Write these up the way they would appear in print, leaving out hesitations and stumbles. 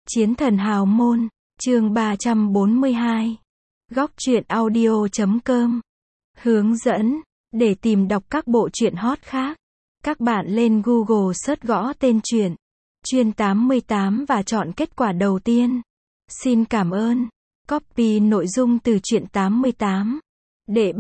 Chiến thần hào môn, chương 342. Góc truyện audio.com. Hướng dẫn, để tìm đọc các bộ truyện hot khác. Các bạn lên Google search gõ tên truyện Chuyên 88 và chọn kết quả đầu tiên. Xin cảm ơn. Copy nội dung từ truyện 88. Đệ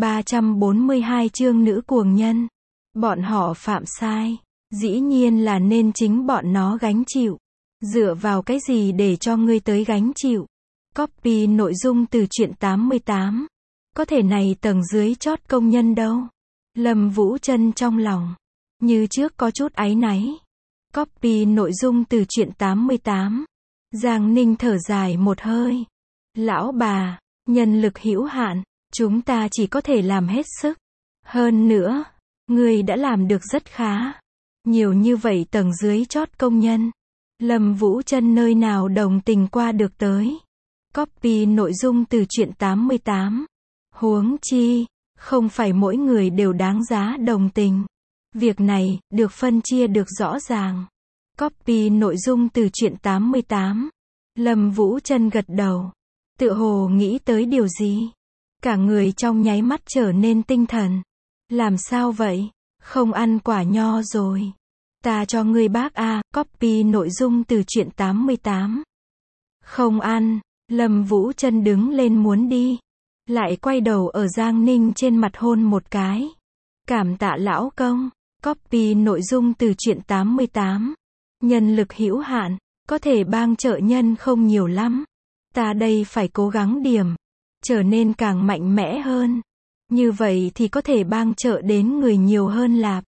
342 chương nữ cuồng nhân. Bọn họ phạm sai, dĩ nhiên là nên chính bọn nó gánh chịu. Dựa vào cái gì để cho ngươi tới gánh chịu? Copy nội dung từ truyện 88. Có thể này tầng dưới chót công nhân đâu? Lâm Vũ Trân trong lòng như trước có chút áy náy. Copy nội dung từ truyện 88. Giang Ninh thở dài một hơi. Lão bà, nhân lực hữu hạn, chúng ta chỉ có thể làm hết sức. Hơn nữa, ngươi đã làm được rất khá. Nhiều như vậy tầng dưới chót công nhân, Lâm Vũ Trân nơi nào đồng tình qua được tới. Copy nội dung từ truyện 88. Huống chi, không phải mỗi người đều đáng giá đồng tình. Việc này, được phân chia được rõ ràng. Copy nội dung từ truyện 88. Lâm Vũ Trân gật đầu. Tựa hồ nghĩ tới điều gì? Cả người trong nháy mắt trở nên tinh thần. Làm sao vậy? Không ăn quả nho rồi. Ta cho ngươi bác a. Copy nội dung từ truyện 88. Không ăn. Lâm Vũ Trân đứng lên muốn đi. Lại quay đầu ở Giang Ninh trên mặt hôn một cái. Cảm tạ lão công. Copy nội dung từ truyện 88. Nhân lực hữu hạn, có thể bang trợ nhân không nhiều lắm. Ta đây phải cố gắng điểm, trở nên càng mạnh mẽ hơn. Như vậy thì có thể bang trợ đến người nhiều hơn lạp.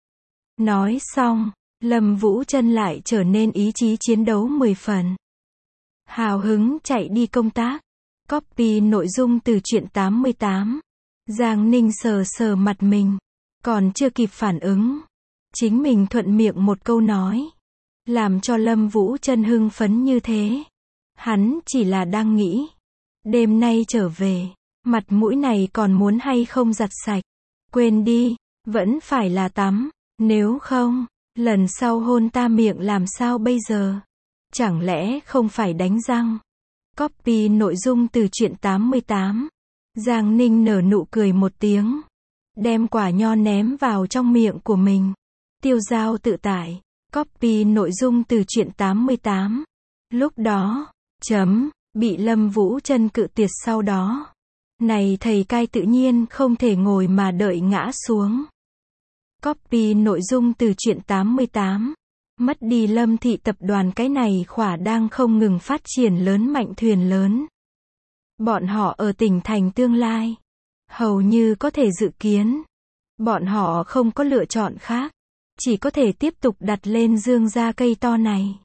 Nói xong, Lâm Vũ Trân lại trở nên ý chí chiến đấu 10 phần. Hào hứng chạy đi công tác. Copy nội dung từ truyện 88. Giang Ninh sờ sờ mặt mình, còn chưa kịp phản ứng, chính mình thuận miệng một câu nói, làm cho Lâm Vũ Trân hưng phấn như thế. Hắn chỉ là đang nghĩ, đêm nay trở về, mặt mũi này còn muốn hay không giặt sạch. Quên đi, vẫn phải là tắm, nếu không, lần sau hôn ta miệng làm sao bây giờ? Chẳng lẽ không phải đánh răng? Copy nội dung từ truyện 88. Giang Ninh nở nụ cười một tiếng, đem quả nho ném vào trong miệng của mình. Tiêu dao tự tại. Copy nội dung từ truyện 88. Lúc đó, bị Lâm Vũ Trân cự tuyệt sau đó. Này thầy cai tự nhiên không thể ngồi mà đợi ngã xuống. Copy nội dung từ truyện 88. Mất đi Lâm thị tập đoàn cái này khỏa đang không ngừng phát triển lớn mạnh thuyền lớn. Bọn họ ở tỉnh thành tương lai, hầu như có thể dự kiến. Bọn họ không có lựa chọn khác, chỉ có thể tiếp tục đặt lên Dương gia cây to này.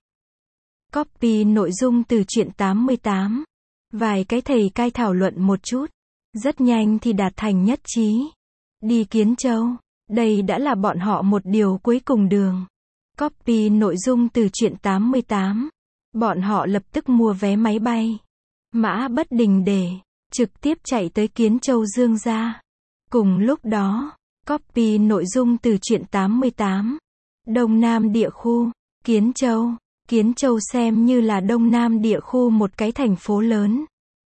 Copy nội dung từ truyện 88. Vài cái thầy cai thảo luận một chút, rất nhanh thì đạt thành nhất trí. Đi Kiến Châu, đây đã là bọn họ một điều cuối cùng đường. Copy nội dung từ truyện 88. Bọn họ lập tức mua vé máy bay, mã bất đình để, trực tiếp chạy tới Kiến Châu Dương gia. Cùng lúc đó, copy nội dung từ truyện 88. Đông Nam địa khu, Kiến Châu. Kiến Châu xem như là Đông Nam địa khu một cái thành phố lớn.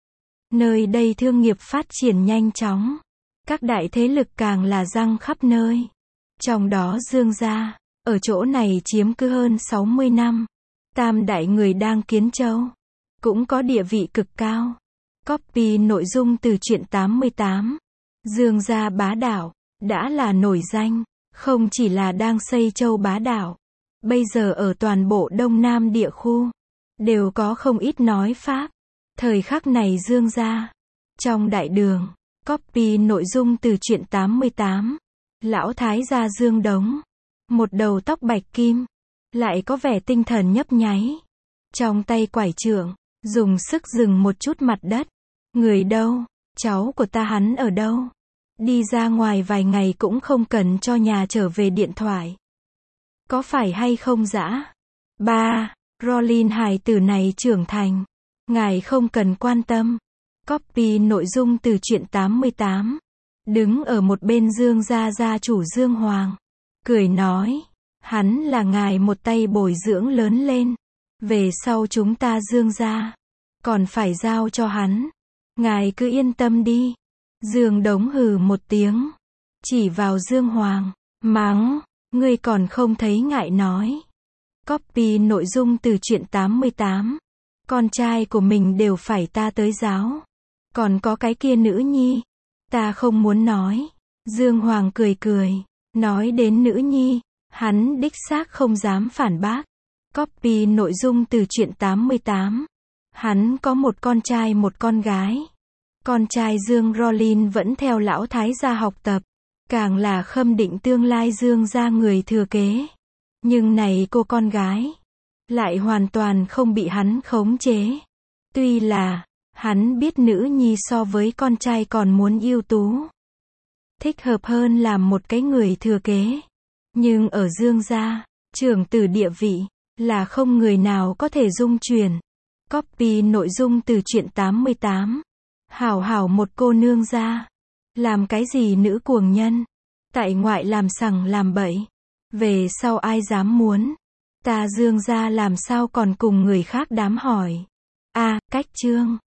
Nơi đây thương nghiệp phát triển nhanh chóng. Các đại thế lực càng là răng khắp nơi. Trong đó Dương gia, ở chỗ này chiếm cứ hơn 60 năm. Tam đại người đang Kiến Châu, cũng có địa vị cực cao. Copy nội dung từ truyện 88. Dương gia bá đạo, đã là nổi danh, không chỉ là đang xây châu bá đạo. Bây giờ ở toàn bộ Đông Nam địa khu, đều có không ít nói Pháp. Thời khắc này Dương gia, trong đại đường, copy nội dung từ truyện 88. Lão thái gia Dương Đống, một đầu tóc bạch kim, lại có vẻ tinh thần nhấp nháy. Trong tay quải trượng, dùng sức dừng một chút mặt đất. Người đâu? Cháu của ta hắn ở đâu? Đi ra ngoài vài ngày cũng không cần cho nhà trở về điện thoại. Có phải hay không dã? Ba, Rolin hài tử này trưởng thành. Ngài không cần quan tâm. Copy nội dung từ truyện 88. Đứng ở một bên Dương gia gia chủ Dương Hoàng, cười nói, hắn là ngài một tay bồi dưỡng lớn lên. Về sau chúng ta Dương gia, còn phải giao cho hắn. Ngài cứ yên tâm đi. Dương Đống hừ một tiếng, chỉ vào Dương Hoàng, mắng, ngươi còn không thấy ngại nói. Copy nội dung từ truyện 88. Con trai của mình đều phải ta tới giáo. Còn có cái kia nữ nhi, ta không muốn nói. Dương Hoàng cười cười, nói đến nữ nhi, hắn đích xác không dám phản bác. Copy nội dung từ truyện 88. Hắn có một con trai một con gái. Con trai Dương Rollin vẫn theo lão thái gia học tập, càng là khâm định tương lai Dương gia người thừa kế. Nhưng này cô con gái, lại hoàn toàn không bị hắn khống chế. Tuy là, hắn biết nữ nhi so với con trai còn muốn ưu tú, thích hợp hơn làm một cái người thừa kế. Nhưng ở Dương gia, trưởng tử địa vị, là không người nào có thể dung chuyển. Copy nội dung từ truyện 88. Hảo hảo một cô nương gia, làm cái gì nữ cuồng nhân, tại ngoại làm sằng làm bậy, về sau ai dám muốn, ta Dương gia làm sao còn cùng người khác đám hỏi. A, cách chương